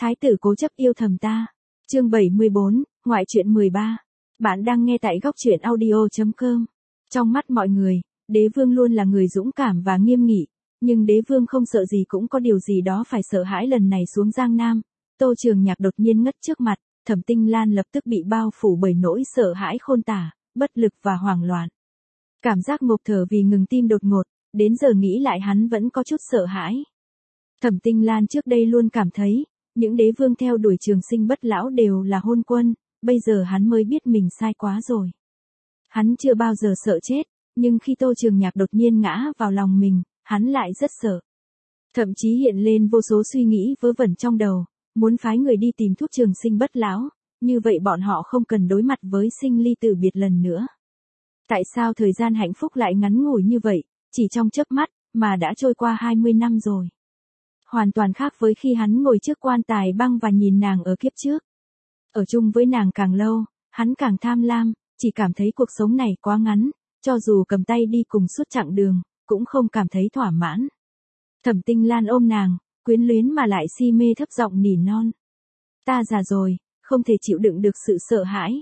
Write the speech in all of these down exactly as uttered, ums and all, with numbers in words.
Thái tử cố chấp yêu thầm ta. Chương bảy mươi bốn, ngoại truyện mười ba. Bạn đang nghe tại góc truyện audio chấm com. Trong mắt mọi người, đế vương luôn là người dũng cảm và nghiêm nghị, nhưng đế vương không sợ gì cũng có điều gì đó phải sợ hãi. Lần này xuống Giang Nam, Tô Trường Nhạc đột nhiên ngất trước mặt, Thẩm Tinh Lan lập tức bị bao phủ bởi nỗi sợ hãi khôn tả, bất lực và hoảng loạn. Cảm giác ngộp thở vì ngừng tim đột ngột, đến giờ nghĩ lại hắn vẫn có chút sợ hãi. Thẩm Tinh Lan trước đây luôn cảm thấy, những đế vương theo đuổi trường sinh bất lão đều là hôn quân, bây giờ hắn mới biết mình sai quá rồi. Hắn chưa bao giờ sợ chết, nhưng khi Tô Trường Nhạc đột nhiên ngã vào lòng mình, hắn lại rất sợ. Thậm chí hiện lên vô số suy nghĩ vớ vẩn trong đầu, muốn phái người đi tìm thuốc trường sinh bất lão, như vậy bọn họ không cần đối mặt với sinh ly tử biệt lần nữa. Tại sao thời gian hạnh phúc lại ngắn ngủi như vậy, chỉ trong chớp mắt, mà đã trôi qua hai mươi năm rồi. Hoàn toàn khác với khi hắn ngồi trước quan tài băng và nhìn nàng ở kiếp trước. Ở chung với nàng càng lâu, hắn càng tham lam, chỉ cảm thấy cuộc sống này quá ngắn, cho dù cầm tay đi cùng suốt chặng đường, cũng không cảm thấy thỏa mãn. Thẩm Tinh Lan ôm nàng, quyến luyến mà lại si mê thấp giọng nỉ non. Ta già rồi, không thể chịu đựng được sự sợ hãi.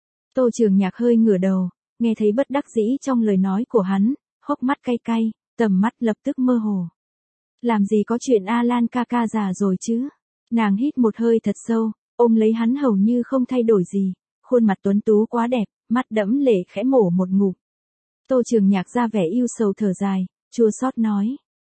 Tô Trường Nhạc hơi ngửa đầu, nghe thấy bất đắc dĩ trong lời nói của hắn, hốc mắt cay cay, tầm mắt lập tức mơ hồ. Làm gì có chuyện A Lan ca ca già rồi chứ? Nàng hít một hơi thật sâu, ôm lấy hắn hầu như không thay đổi gì, khuôn mặt tuấn tú quá đẹp, mắt đẫm lệ khẽ mổ một ngụm. Tô Trường Nhạc ra vẻ yêu sầu thở dài, chua xót nói.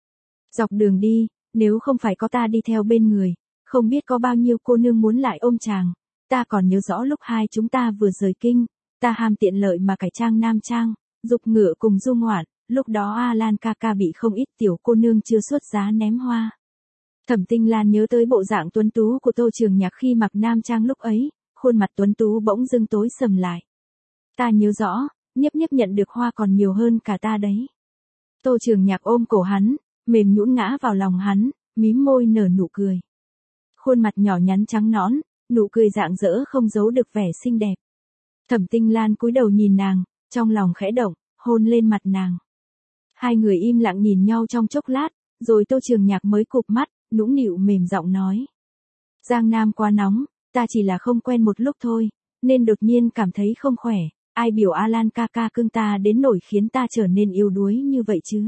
Dọc đường đi, nếu không phải có ta đi theo bên người, không biết có bao nhiêu cô nương muốn lại ôm chàng. Ta còn nhớ rõ lúc hai chúng ta vừa rời kinh, ta ham tiện lợi mà cải trang nam trang, dục ngựa cùng du ngoạn, lúc đó A Lan ca ca bị không ít tiểu cô nương chưa xuất giá ném hoa. Thẩm Tinh Lan nhớ tới bộ dạng tuấn tú của Tô Trường Nhạc khi mặc nam trang lúc ấy, khuôn mặt tuấn tú bỗng dưng tối sầm lại. Ta nhớ rõ, Nhiếp Nhiếp nhận được hoa còn nhiều hơn cả ta đấy. Tô Trường Nhạc ôm cổ hắn, mềm nhũn ngã vào lòng hắn, mím môi nở nụ cười. Khuôn mặt nhỏ nhắn trắng nõn, nụ cười rạng rỡ không giấu được vẻ xinh đẹp. Thẩm Tinh Lan cúi đầu nhìn nàng, trong lòng khẽ động, hôn lên mặt nàng. Hai người im lặng nhìn nhau trong chốc lát, rồi Tô Trường Nhạc mới cụp mắt, nũng nịu mềm giọng nói. Giang Nam quá nóng, ta chỉ là không quen một lúc thôi, nên đột nhiên cảm thấy không khỏe, ai biểu A Lan ca ca cưng ta đến nỗi khiến ta trở nên yếu đuối như vậy chứ.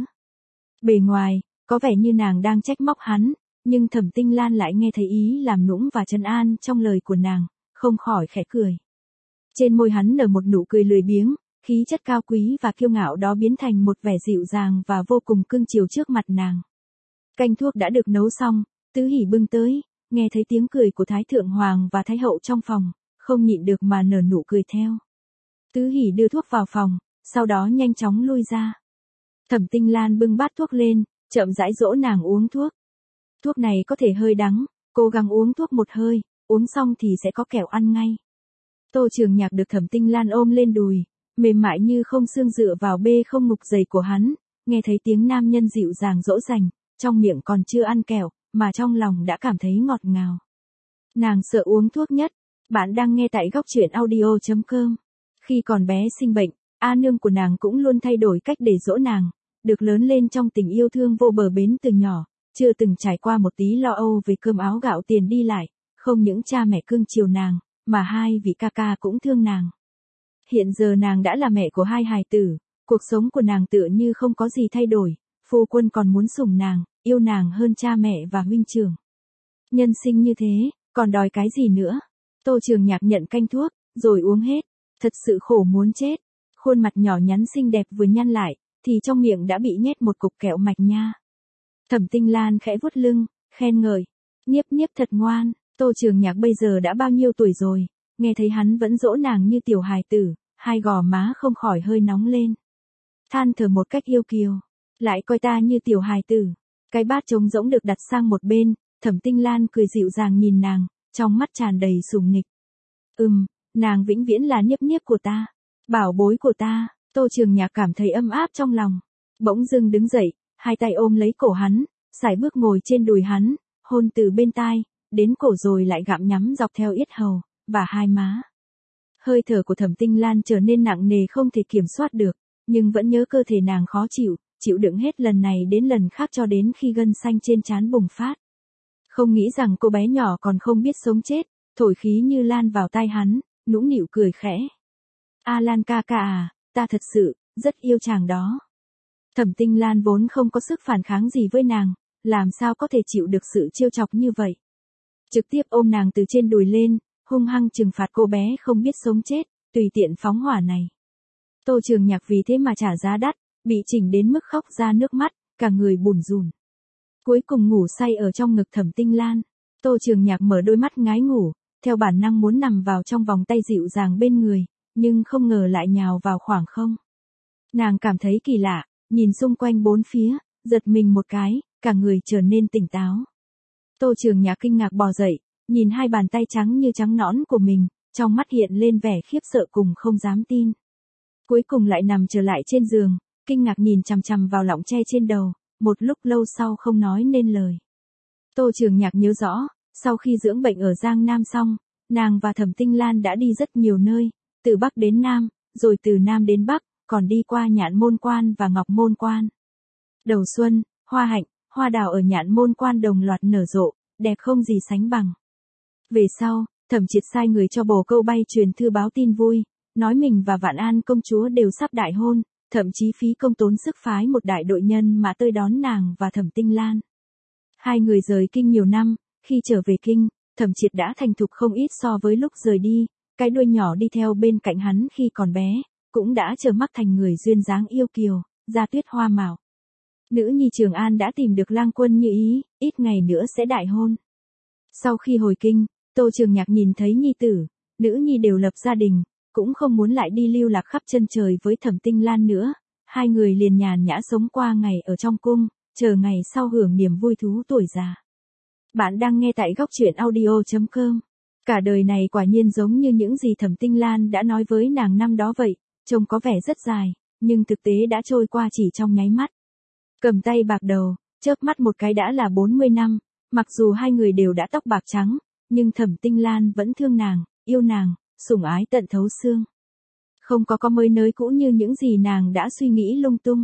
Bề ngoài, có vẻ như nàng đang trách móc hắn, nhưng Thẩm Tinh Lan lại nghe thấy ý làm nũng và trấn an trong lời của nàng, không khỏi khẽ cười. Trên môi hắn nở một nụ cười lười biếng, khí chất cao quý và kiêu ngạo đó biến thành một vẻ dịu dàng và vô cùng cưng chiều trước mặt nàng. Canh thuốc đã được nấu xong, Tứ Hỷ bưng tới, nghe thấy tiếng cười của Thái Thượng Hoàng và Thái Hậu trong phòng, không nhịn được mà nở nụ cười theo. Tứ Hỷ đưa thuốc vào phòng, sau đó nhanh chóng lui ra. Thẩm Tinh Lan bưng bát thuốc lên, chậm rãi dỗ nàng uống thuốc. Thuốc này có thể hơi đắng, cố gắng uống thuốc một hơi, uống xong thì sẽ có kẹo ăn ngay. Tô Trường Nhạc được Thẩm Tinh Lan ôm lên đùi, mềm mại như không xương dựa vào bê không ngục dày của hắn, nghe thấy tiếng nam nhân dịu dàng dỗ dành, trong miệng còn chưa ăn kẹo, mà trong lòng đã cảm thấy ngọt ngào. Nàng sợ uống thuốc nhất. Bạn đang nghe tại góc truyện audio chấm com. Khi còn bé sinh bệnh, A nương của nàng cũng luôn thay đổi cách để dỗ nàng, được lớn lên trong tình yêu thương vô bờ bến từ nhỏ, chưa từng trải qua một tí lo âu về cơm áo gạo tiền đi lại, không những cha mẹ cưng chiều nàng, mà hai vị ca ca cũng thương nàng. Hiện giờ nàng đã là mẹ của hai hài tử, cuộc sống của nàng tựa như không có gì thay đổi, phu quân còn muốn sủng nàng, yêu nàng hơn cha mẹ và huynh trưởng. Nhân sinh như thế, còn đòi cái gì nữa? Tô Trường Nhạc nhận canh thuốc, rồi uống hết, thật sự khổ muốn chết. Khuôn mặt nhỏ nhắn xinh đẹp vừa nhăn lại, thì trong miệng đã bị nhét một cục kẹo mạch nha. Thẩm Tinh Lan khẽ vuốt lưng, khen ngợi. Nhiếp Nhiếp thật ngoan. Tô Trường Nhạc bây giờ đã bao nhiêu tuổi rồi, nghe thấy hắn vẫn dỗ nàng như tiểu hài tử, hai gò má không khỏi hơi nóng lên. Than thở một cách yêu kiều, lại coi ta như tiểu hài tử. Cái bát trống rỗng được đặt sang một bên, Thẩm Tinh Lan cười dịu dàng nhìn nàng, trong mắt tràn đầy sủng nịch. Ừm, nàng vĩnh viễn là Nhiếp Nhiếp của ta, bảo bối của ta. Tô Trường Nhạc cảm thấy ấm áp trong lòng, bỗng dưng đứng dậy, hai tay ôm lấy cổ hắn, sải bước ngồi trên đùi hắn, hôn từ bên tai, đến cổ rồi lại gặm nhắm dọc theo yết hầu, và hai má. Hơi thở của Thẩm Tinh Lan trở nên nặng nề không thể kiểm soát được, nhưng vẫn nhớ cơ thể nàng khó chịu, chịu đựng hết lần này đến lần khác cho đến khi gân xanh trên trán bùng phát. Không nghĩ rằng cô bé nhỏ còn không biết sống chết, thổi khí như lan vào tai hắn, nũng nịu cười khẽ. A Lan ca ca à, ta thật sự, rất yêu chàng đó. Thẩm Tinh Lan vốn không có sức phản kháng gì với nàng, làm sao có thể chịu được sự trêu chọc như vậy. Trực tiếp ôm nàng từ trên đùi lên, hung hăng trừng phạt cô bé không biết sống chết, tùy tiện phóng hỏa này. Tô Trường Nhạc vì thế mà trả giá đắt, bị chỉnh đến mức khóc ra nước mắt, cả người bủn rủn. Cuối cùng ngủ say ở trong ngực Thẩm Tinh Lan. Tô Trường Nhạc mở đôi mắt ngái ngủ, theo bản năng muốn nằm vào trong vòng tay dịu dàng bên người, nhưng không ngờ lại nhào vào khoảng không. Nàng cảm thấy kỳ lạ, nhìn xung quanh bốn phía, giật mình một cái, cả người trở nên tỉnh táo. Tô Trường Nhạc kinh ngạc bò dậy, nhìn hai bàn tay trắng như trắng nõn của mình, trong mắt hiện lên vẻ khiếp sợ cùng không dám tin. Cuối cùng lại nằm trở lại trên giường, kinh ngạc nhìn chằm chằm vào lọng tre trên đầu, một lúc lâu sau không nói nên lời. Tô Trường Nhạc nhớ rõ, sau khi dưỡng bệnh ở Giang Nam xong, nàng và Thẩm Tinh Lan đã đi rất nhiều nơi, từ Bắc đến Nam, rồi từ Nam đến Bắc, còn đi qua Nhạn Môn Quan và Ngọc Môn Quan. Đầu xuân, hoa hạnh, hoa đào ở Nhạn Môn Quan đồng loạt nở rộ, đẹp không gì sánh bằng. Về sau, Thẩm Triệt sai người cho bồ câu bay truyền thư báo tin vui, nói mình và Vạn An công chúa đều sắp đại hôn, thậm chí phí công tốn sức phái một đại đội nhân mà tới đón nàng và Thẩm Tinh Lan. Hai người rời kinh nhiều năm, khi trở về kinh, Thẩm Triệt đã thành thục không ít so với lúc rời đi, cái đuôi nhỏ đi theo bên cạnh hắn khi còn bé, cũng đã trở mắt thành người duyên dáng yêu kiều, da tuyết hoa mạo. Nữ nhi Trường An đã tìm được lang quân như ý, ít ngày nữa sẽ đại hôn. Sau khi hồi kinh, Tô Trường Nhạc nhìn thấy nhi tử, nữ nhi đều lập gia đình, cũng không muốn lại đi lưu lạc khắp chân trời với Thẩm Tinh Lan nữa, hai người liền nhàn nhã sống qua ngày ở trong cung, chờ ngày sau hưởng niềm vui thú tuổi già. Bạn đang nghe tại góc truyện audio chấm com. Cả đời này quả nhiên giống như những gì Thẩm Tinh Lan đã nói với nàng năm đó vậy, trông có vẻ rất dài, nhưng thực tế đã trôi qua chỉ trong nháy mắt. Cầm tay bạc đầu, chớp mắt một cái đã là bốn mươi năm, mặc dù hai người đều đã tóc bạc trắng, nhưng Thẩm Tinh Lan vẫn thương nàng, yêu nàng, sủng ái tận thấu xương. Không có có mới nới cũ như những gì nàng đã suy nghĩ lung tung.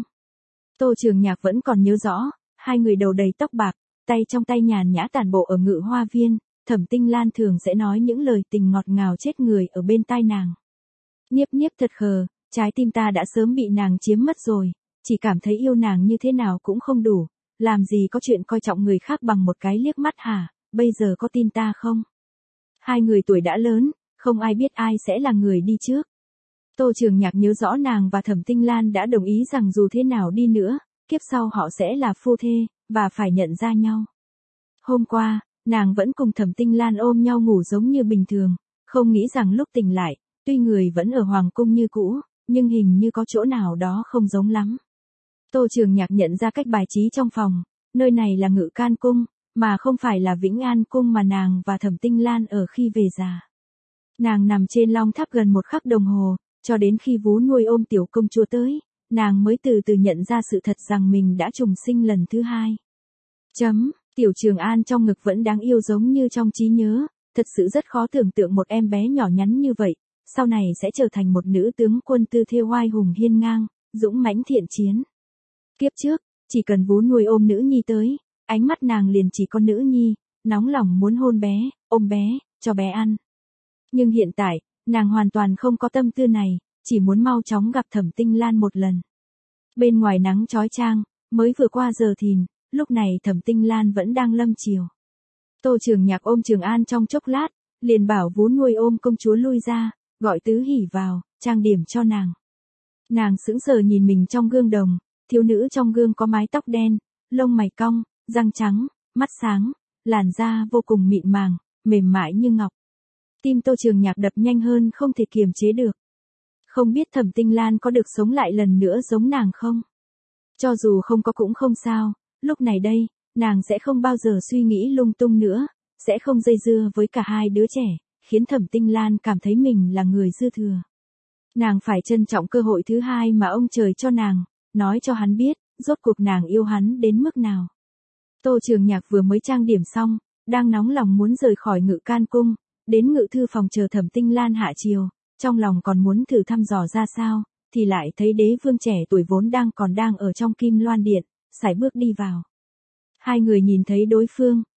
Tô Trường Nhạc vẫn còn nhớ rõ, hai người đầu đầy tóc bạc, tay trong tay nhàn nhã tản bộ ở Ngự Hoa Viên, Thẩm Tinh Lan thường sẽ nói những lời tình ngọt ngào chết người ở bên tai nàng. Nhiếp nhiếp thật khờ, trái tim ta đã sớm bị nàng chiếm mất rồi, chỉ cảm thấy yêu nàng như thế nào cũng không đủ, làm gì có chuyện coi trọng người khác bằng một cái liếc mắt hả, bây giờ có tin ta không? Hai người tuổi đã lớn, không ai biết ai sẽ là người đi trước. Tô Trường Nhạc nhớ rõ nàng và Thẩm Tinh Lan đã đồng ý rằng dù thế nào đi nữa, kiếp sau họ sẽ là phu thê, và phải nhận ra nhau. Hôm qua, nàng vẫn cùng Thẩm Tinh Lan ôm nhau ngủ giống như bình thường, không nghĩ rằng lúc tỉnh lại, tuy người vẫn ở hoàng cung như cũ, nhưng hình như có chỗ nào đó không giống lắm. Tô Trường Nhạc nhận ra cách bài trí trong phòng, nơi này là Ngự Can Cung, mà không phải là Vĩnh An Cung mà nàng và Thẩm Tinh Lan ở khi về già. Nàng nằm trên long tháp gần một khắc đồng hồ, cho đến khi vú nuôi ôm tiểu công chúa tới, nàng mới từ từ nhận ra sự thật rằng mình đã trùng sinh lần thứ hai. Chấm, tiểu Trường An trong ngực vẫn đáng yêu giống như trong trí nhớ, thật sự rất khó tưởng tượng một em bé nhỏ nhắn như vậy, sau này sẽ trở thành một nữ tướng quân tư thê oai hùng hiên ngang, dũng mãnh thiện chiến. Kiếp trước, chỉ cần vú nuôi ôm nữ nhi tới, ánh mắt nàng liền chỉ có nữ nhi, nóng lòng muốn hôn bé, ôm bé, cho bé ăn. Nhưng hiện tại, nàng hoàn toàn không có tâm tư này, chỉ muốn mau chóng gặp Thẩm Tinh Lan một lần. Bên ngoài nắng chói chang, mới vừa qua giờ thìn, lúc này Thẩm Tinh Lan vẫn đang lâm chiều. Tô Trường Nhạc ôm Trường An trong chốc lát, liền bảo vú nuôi ôm công chúa lui ra, gọi Tứ Hỉ vào, trang điểm cho nàng. Nàng sững sờ nhìn mình trong gương đồng, thiếu nữ trong gương có mái tóc đen, lông mày cong, răng trắng, mắt sáng, làn da vô cùng mịn màng, mềm mại như ngọc. Tim Tô Trường Nhạc đập nhanh hơn không thể kiềm chế được. Không biết Thẩm Tinh Lan có được sống lại lần nữa giống nàng không? Cho dù không có cũng không sao, lúc này đây, nàng sẽ không bao giờ suy nghĩ lung tung nữa, sẽ không dây dưa với cả hai đứa trẻ, khiến Thẩm Tinh Lan cảm thấy mình là người dư thừa. Nàng phải trân trọng cơ hội thứ hai mà ông trời cho nàng, nói cho hắn biết, rốt cuộc nàng yêu hắn đến mức nào. Tô Trường Nhạc vừa mới trang điểm xong, đang nóng lòng muốn rời khỏi Ngự Can Cung, đến ngự thư phòng chờ Thẩm Tinh Lan hạ chiều, trong lòng còn muốn thử thăm dò ra sao, thì lại thấy đế vương trẻ tuổi vốn đang còn đang ở trong Kim Loan Điện, sải bước đi vào. Hai người nhìn thấy đối phương,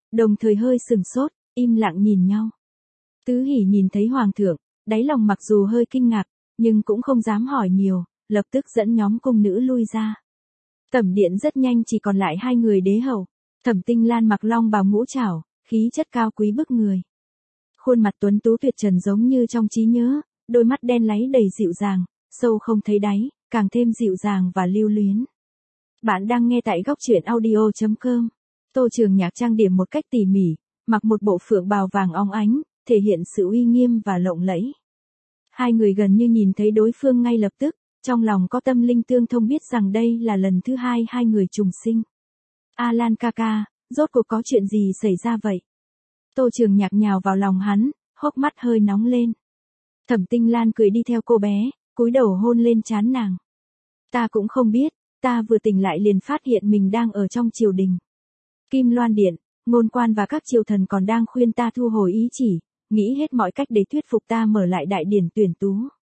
đồng thời hơi sừng sốt, im lặng nhìn nhau. Tứ Hỷ nhìn thấy hoàng thượng, đáy lòng mặc dù hơi kinh ngạc, nhưng cũng không dám hỏi nhiều, lập tức dẫn nhóm cung nữ lui ra. Tẩm điện rất nhanh chỉ còn lại hai người đế hậu. Thẩm Tinh Lan mặc long bào ngũ trảo, khí chất cao quý bức người. Khuôn mặt tuấn tú tuyệt trần giống như trong trí nhớ, đôi mắt đen láy đầy dịu dàng, sâu không thấy đáy, càng thêm dịu dàng và lưu luyến. Bạn đang nghe tại góc truyện audio chấm com. Tô Trường Nhạc trang điểm một cách tỉ mỉ, mặc một bộ phượng bào vàng óng ánh, thể hiện sự uy nghiêm và lộng lẫy. Hai người gần như nhìn thấy đối phương ngay lập tức, trong lòng có tâm linh tương thông biết rằng đây là lần thứ hai hai người trùng sinh. Alan ca ca, rốt cuộc có chuyện gì xảy ra vậy? Tô Trường Nhạc nhào vào lòng hắn, hốc mắt hơi nóng lên. Thẩm Tinh Lan cười đi theo cô bé, cúi đầu hôn lên trán nàng. Ta cũng không biết, ta vừa tỉnh lại liền phát hiện mình đang ở trong triều đình. Kim Loan Điện, ngôn quan và các triều thần còn đang khuyên ta thu hồi ý chỉ, nghĩ hết mọi cách để thuyết phục ta mở lại đại điển tuyển tú.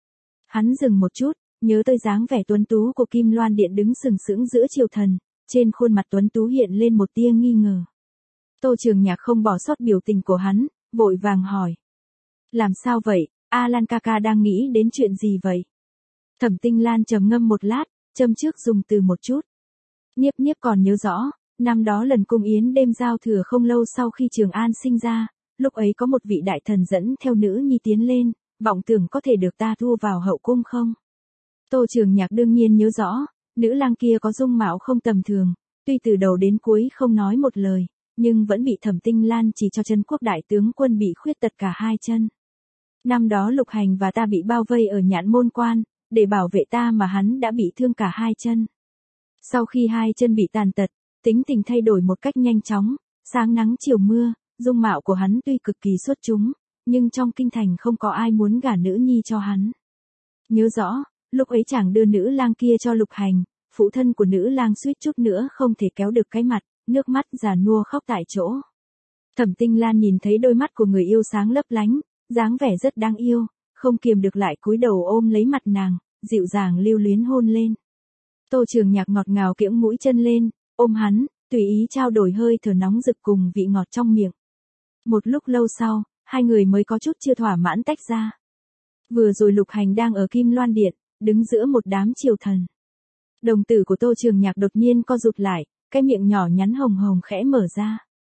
Hắn dừng một chút, nhớ tới dáng vẻ tuấn tú của Kim Loan Điện đứng sừng sững giữa triều thần, trên khuôn mặt tuấn tú hiện lên một tia nghi ngờ. Tô Trường Nhạc không bỏ sót biểu tình của hắn, vội vàng hỏi. Làm sao vậy, Alan ca ca đang nghĩ đến chuyện gì vậy? Thẩm Tinh Lan trầm ngâm một lát, châm trước dùng từ một chút. Niếp Niếp còn nhớ rõ, năm đó lần cung yến đêm giao thừa không lâu sau khi Trường An sinh ra, lúc ấy có một vị đại thần dẫn theo nữ nhi tiến lên, vọng tưởng có thể được ta thu vào hậu cung không? Tô Trường Nhạc đương nhiên nhớ rõ, nữ lang kia có dung mạo không tầm thường, tuy từ đầu đến cuối không nói một lời, nhưng vẫn bị Thẩm Tinh Lan chỉ cho Trấn Quốc đại tướng quân bị khuyết tật cả hai chân. Năm đó Lục Hành và ta bị bao vây ở Nhạn Môn Quan, để bảo vệ ta mà hắn đã bị thương cả hai chân. Sau khi hai chân bị tàn tật, tính tình thay đổi một cách nhanh chóng, sáng nắng chiều mưa, dung mạo của hắn tuy cực kỳ xuất chúng, nhưng trong kinh thành không có ai muốn gả nữ nhi cho hắn. Nhớ rõ, lúc ấy chàng đưa nữ lang kia cho Lục Hành, phụ thân của nữ lang suýt chút nữa không thể kéo được cái mặt, nước mắt già nua khóc tại chỗ. Thẩm Tinh Lan nhìn thấy đôi mắt của người yêu sáng lấp lánh, dáng vẻ rất đáng yêu, không kiềm được lại cúi đầu ôm lấy mặt nàng, dịu dàng lưu luyến hôn lên. Tô Trường Nhạc ngọt ngào kiễng mũi chân lên, ôm hắn, tùy ý trao đổi hơi thở nóng rực cùng vị ngọt trong miệng. Một lúc lâu sau, hai người mới có chút chưa thỏa mãn tách ra. Vừa rồi Lục Hành đang ở Kim Loan Điện, đứng giữa một đám triều thần. Đồng tử của Tô Trường Nhạc đột nhiên co rụt lại, cái miệng nhỏ nhắn hồng hồng khẽ mở ra.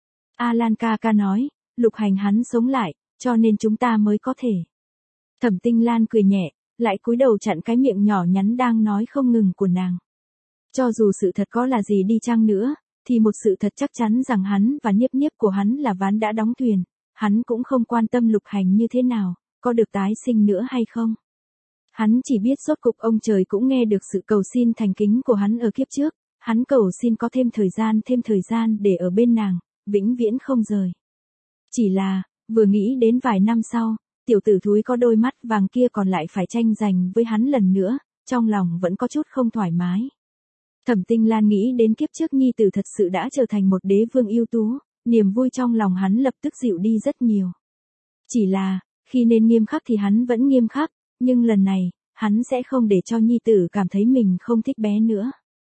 Alan ca ca nói, Lục Hành hắn sống lại, cho nên chúng ta mới có thể. Thẩm Tinh Lan cười nhẹ, lại cúi đầu chặn cái miệng nhỏ nhắn đang nói không ngừng của nàng. Cho dù sự thật có là gì đi chăng nữa, thì một sự thật chắc chắn rằng hắn và Niếp Niếp của hắn là ván đã đóng thuyền, hắn cũng không quan tâm Lục Hành như thế nào, có được tái sinh nữa hay không. Hắn chỉ biết rốt cục ông trời cũng nghe được sự cầu xin thành kính của hắn ở kiếp trước, hắn cầu xin có thêm thời gian thêm thời gian để ở bên nàng, vĩnh viễn không rời. Chỉ là, vừa nghĩ đến vài năm sau, tiểu tử thúi có đôi mắt vàng kia còn lại phải tranh giành với hắn lần nữa, trong lòng vẫn có chút không thoải mái. Thẩm Tinh Lan nghĩ đến kiếp trước nhi tử thật sự đã trở thành một đế vương ưu tú, niềm vui trong lòng hắn lập tức dịu đi rất nhiều. Chỉ là, khi nên nghiêm khắc thì hắn vẫn nghiêm khắc, nhưng lần này, hắn sẽ không để cho nhi tử cảm thấy mình không thích bé nữa.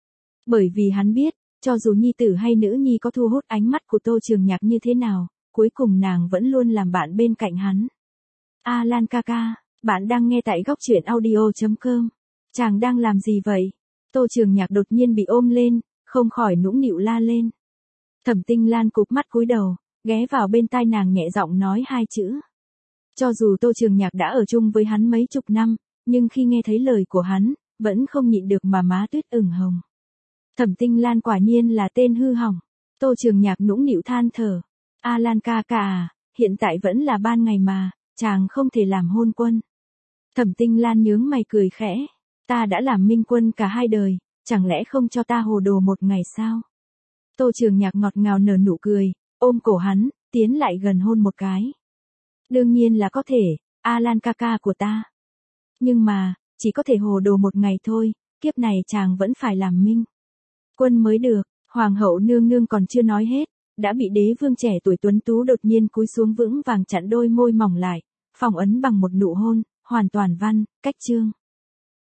Bởi vì hắn biết, cho dù nhi tử hay nữ nhi có thu hút ánh mắt của Tô Trường Nhạc như thế nào, cuối cùng nàng vẫn luôn làm bạn bên cạnh hắn. Alan ca ca, bạn đang nghe tại góc truyện audio chấm com. Chàng đang làm gì vậy? Tô Trường Nhạc đột nhiên bị ôm lên, không khỏi nũng nịu la lên. Thẩm Tinh Lan cụp mắt cúi đầu, ghé vào bên tai nàng nhẹ giọng nói hai chữ. Cho dù Tô Trường Nhạc đã ở chung với hắn mấy chục năm, nhưng khi nghe thấy lời của hắn, vẫn không nhịn được mà má tuyết ửng hồng. Thẩm Tinh Lan quả nhiên là tên hư hỏng. Tô Trường Nhạc nũng nịu than thở. Alan ca ca à, hiện tại vẫn là ban ngày mà, chàng không thể làm hôn quân. Thẩm Tinh Lan nhướng mày cười khẽ. Ta đã làm minh quân cả hai đời, chẳng lẽ không cho ta hồ đồ một ngày sao? Tô Trường Nhạc ngọt ngào nở nụ cười, ôm cổ hắn, tiến lại gần hôn một cái. Đương nhiên là có thể, Alan ca ca của ta. Nhưng mà, chỉ có thể hồ đồ một ngày thôi, kiếp này chàng vẫn phải làm minh quân mới được. Hoàng hậu nương nương còn chưa nói hết, đã bị đế vương trẻ tuổi tuấn tú đột nhiên cúi xuống vững vàng chặn đôi môi mỏng lại, phong ấn bằng một nụ hôn, hoàn toàn văn, cách chương.